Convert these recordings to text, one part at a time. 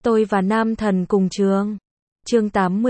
Tôi và nam thần cùng trường. Chương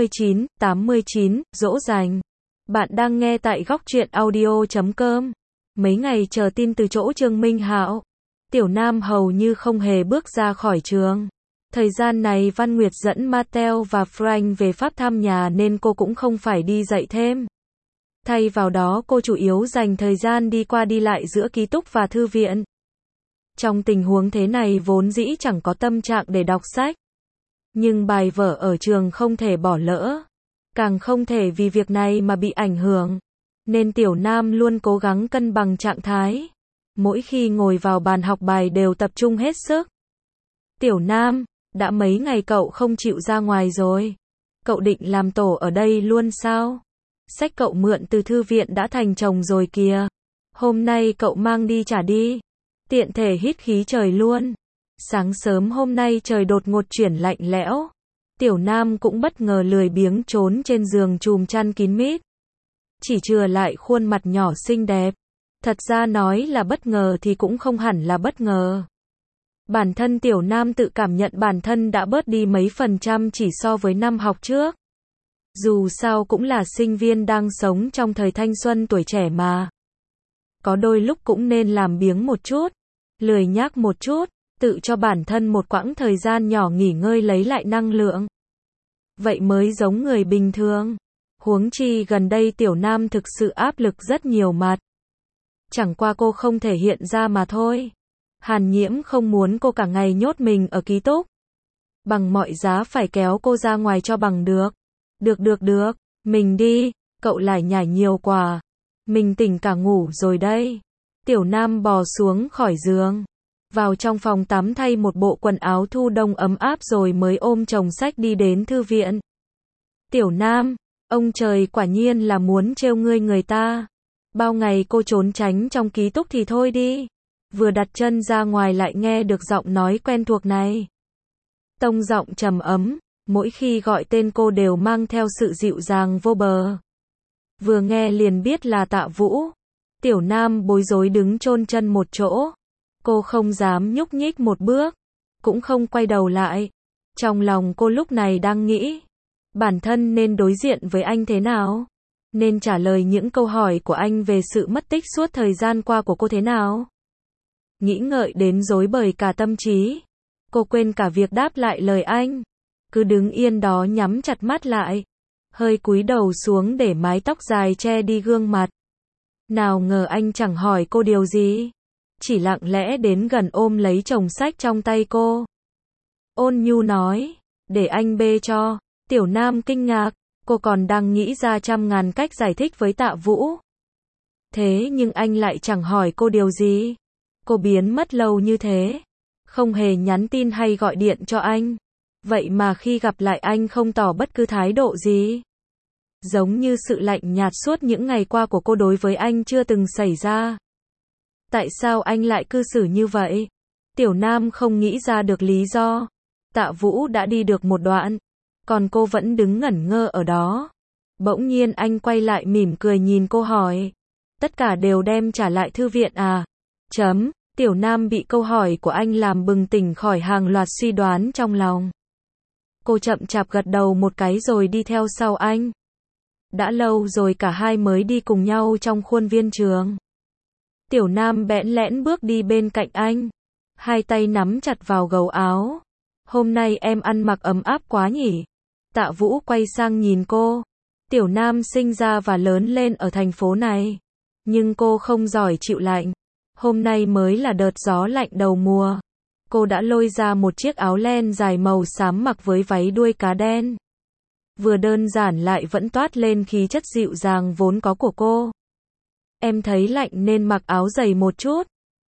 89, dỗ dành. Bạn đang nghe tại góc truyện audio.com. Mấy ngày chờ tin từ chỗ Trương Minh Hạo, Tiểu Nam hầu như không hề bước ra khỏi trường. Thời gian này Văn Nguyệt dẫn Mateo và Frank về Pháp thăm nhà nên cô cũng không phải đi dạy thêm. Thay vào đó cô chủ yếu dành thời gian đi qua đi lại giữa ký túc và thư viện. Trong tình huống thế này vốn dĩ chẳng có tâm trạng để đọc sách. Nhưng bài vở ở trường không thể bỏ lỡ. Càng không thể vì việc này mà bị ảnh hưởng. Nên Tiểu Nam luôn cố gắng cân bằng trạng thái. Mỗi khi ngồi vào bàn học bài đều tập trung hết sức. Tiểu Nam, đã mấy ngày cậu không chịu ra ngoài rồi. Cậu định làm tổ ở đây luôn sao? Sách cậu mượn từ thư viện đã thành chồng rồi kìa. Hôm nay cậu mang đi trả đi. Tiện thể hít khí trời luôn. Sáng sớm hôm nay trời đột ngột chuyển lạnh lẽo. Tiểu Nam cũng bất ngờ lười biếng trốn trên giường chùm chăn kín mít. Chỉ chừa lại khuôn mặt nhỏ xinh đẹp. Thật ra nói là bất ngờ thì cũng không hẳn là bất ngờ. Bản thân Tiểu Nam tự cảm nhận bản thân đã bớt đi mấy phần trăm chỉ so với năm học trước. Dù sao cũng là sinh viên đang sống trong thời thanh xuân tuổi trẻ mà. Có đôi lúc cũng nên làm biếng một chút, lười nhác một chút, tự cho bản thân một quãng thời gian nhỏ nghỉ ngơi lấy lại năng lượng. Vậy mới giống người bình thường. Huống chi gần đây Tiểu Nam thực sự áp lực rất nhiều mặt. Chẳng qua cô không thể hiện ra mà thôi. Hàn Nhiễm không muốn cô cả ngày nhốt mình ở ký túc. Bằng mọi giá phải kéo cô ra ngoài cho bằng được. Được, mình đi, cậu lại nhảy nhiều quá. Mình tỉnh cả ngủ rồi đây. Tiểu Nam bò xuống khỏi giường. Vào trong phòng tắm thay một bộ quần áo thu đông ấm áp rồi mới ôm chồng sách đi đến thư viện. Tiểu Nam, ông trời quả nhiên là muốn trêu ngươi người ta. Bao ngày cô trốn tránh trong ký túc thì thôi đi. Vừa đặt chân ra ngoài lại nghe được giọng nói quen thuộc này. Tông giọng trầm ấm, mỗi khi gọi tên cô đều mang theo sự dịu dàng vô bờ. Vừa nghe liền biết là Tạ Vũ. Tiểu Nam bối rối đứng chôn chân một chỗ. Cô không dám nhúc nhích một bước, cũng không quay đầu lại. Trong lòng cô lúc này đang nghĩ, bản thân nên đối diện với anh thế nào? Nên trả lời những câu hỏi của anh về sự mất tích suốt thời gian qua của cô thế nào? Nghĩ ngợi đến rối bời cả tâm trí. Cô quên cả việc đáp lại lời anh. Cứ đứng yên đó nhắm chặt mắt lại. Hơi cúi đầu xuống để mái tóc dài che đi gương mặt. Nào ngờ anh chẳng hỏi cô điều gì. Chỉ lặng lẽ đến gần ôm lấy chồng sách trong tay cô. Ôn nhu nói, để anh bê cho. Tiểu Nam kinh ngạc, cô còn đang nghĩ ra trăm ngàn cách giải thích với Tạ Vũ. Thế nhưng anh lại chẳng hỏi cô điều gì. Cô biến mất lâu như thế. Không hề nhắn tin hay gọi điện cho anh. Vậy mà khi gặp lại anh không tỏ bất cứ thái độ gì. Giống như sự lạnh nhạt suốt những ngày qua của cô đối với anh chưa từng xảy ra. Tại sao anh lại cư xử như vậy? Tiểu Nam không nghĩ ra được lý do. Tạ Vũ đã đi được một đoạn. Còn cô vẫn đứng ngẩn ngơ ở đó. Bỗng nhiên anh quay lại mỉm cười nhìn cô hỏi. Tất cả đều đem trả lại thư viện à? Tiểu Nam bị câu hỏi của anh làm bừng tỉnh khỏi hàng loạt suy đoán trong lòng. Cô chậm chạp gật đầu một cái rồi đi theo sau anh. Đã lâu rồi cả hai mới đi cùng nhau trong khuôn viên trường. Tiểu Nam bẽn lẽn bước đi bên cạnh anh. Hai tay nắm chặt vào gấu áo. Hôm nay em ăn mặc ấm áp quá nhỉ? Tạ Vũ quay sang nhìn cô. Tiểu Nam sinh ra và lớn lên ở thành phố này. Nhưng cô không giỏi chịu lạnh. Hôm nay mới là đợt gió lạnh đầu mùa. Cô đã lôi ra một chiếc áo len dài màu xám mặc với váy đuôi cá đen. Vừa đơn giản lại vẫn toát lên khí chất dịu dàng vốn có của cô. Em thấy lạnh nên mặc áo dày một chút.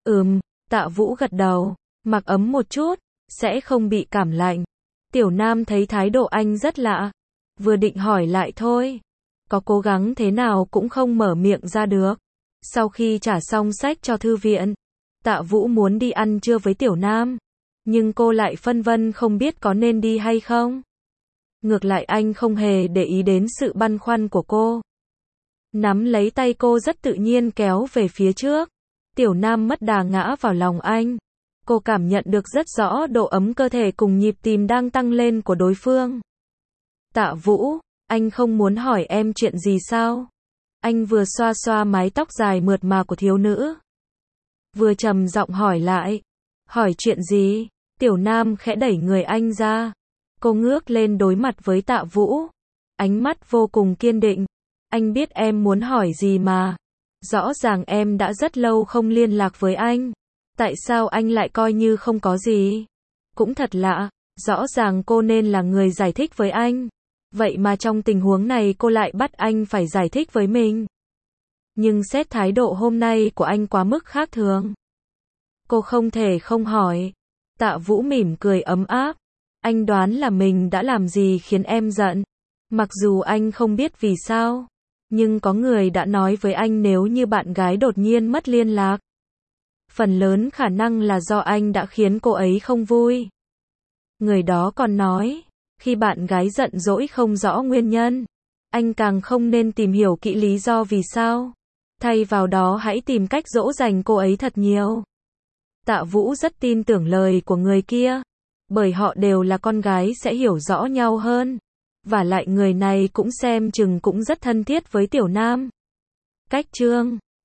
Tạ Vũ gật đầu. Mặc ấm một chút, sẽ không bị cảm lạnh. Tiểu Nam thấy thái độ anh rất lạ. Vừa định hỏi lại thôi. Có cố gắng thế nào cũng không mở miệng ra được. Sau khi trả xong sách cho thư viện, Tạ Vũ muốn đi ăn trưa với Tiểu Nam. Nhưng cô lại phân vân không biết có nên đi hay không. Ngược lại anh không hề để ý đến sự băn khoăn của cô. Nắm lấy tay cô rất tự nhiên kéo về phía trước. Tiểu Nam mất đà ngã vào lòng anh. Cô cảm nhận được rất rõ độ ấm cơ thể cùng nhịp tim đang tăng lên của đối phương. Tạ Vũ, anh không muốn hỏi em chuyện gì sao? Anh vừa xoa xoa mái tóc dài mượt mà của thiếu nữ, vừa trầm giọng hỏi lại. Hỏi chuyện gì? Tiểu Nam khẽ đẩy người anh ra. Cô ngước lên đối mặt với Tạ Vũ. Ánh mắt vô cùng kiên định. Anh biết em muốn hỏi gì mà. Rõ ràng em đã rất lâu không liên lạc với anh. Tại sao anh lại coi như không có gì? Cũng thật lạ, rõ ràng cô nên là người giải thích với anh. Vậy mà trong tình huống này cô lại bắt anh phải giải thích với mình. Nhưng xét thái độ hôm nay của anh quá mức khác thường. Cô không thể không hỏi. Tạ Vũ mỉm cười ấm áp. Anh đoán là mình đã làm gì khiến em giận. Mặc dù anh không biết vì sao. Nhưng có người đã nói với anh nếu như bạn gái đột nhiên mất liên lạc. Phần lớn khả năng là do anh đã khiến cô ấy không vui. Người đó còn nói, khi bạn gái giận dỗi không rõ nguyên nhân, anh càng không nên tìm hiểu kỹ lý do vì sao. Thay vào đó hãy tìm cách dỗ dành cô ấy thật nhiều. Tạ Vũ rất tin tưởng lời của người kia, bởi họ đều là con gái sẽ hiểu rõ nhau hơn. Và lại người này cũng xem chừng cũng rất thân thiết với Tiểu Nam. Cách chương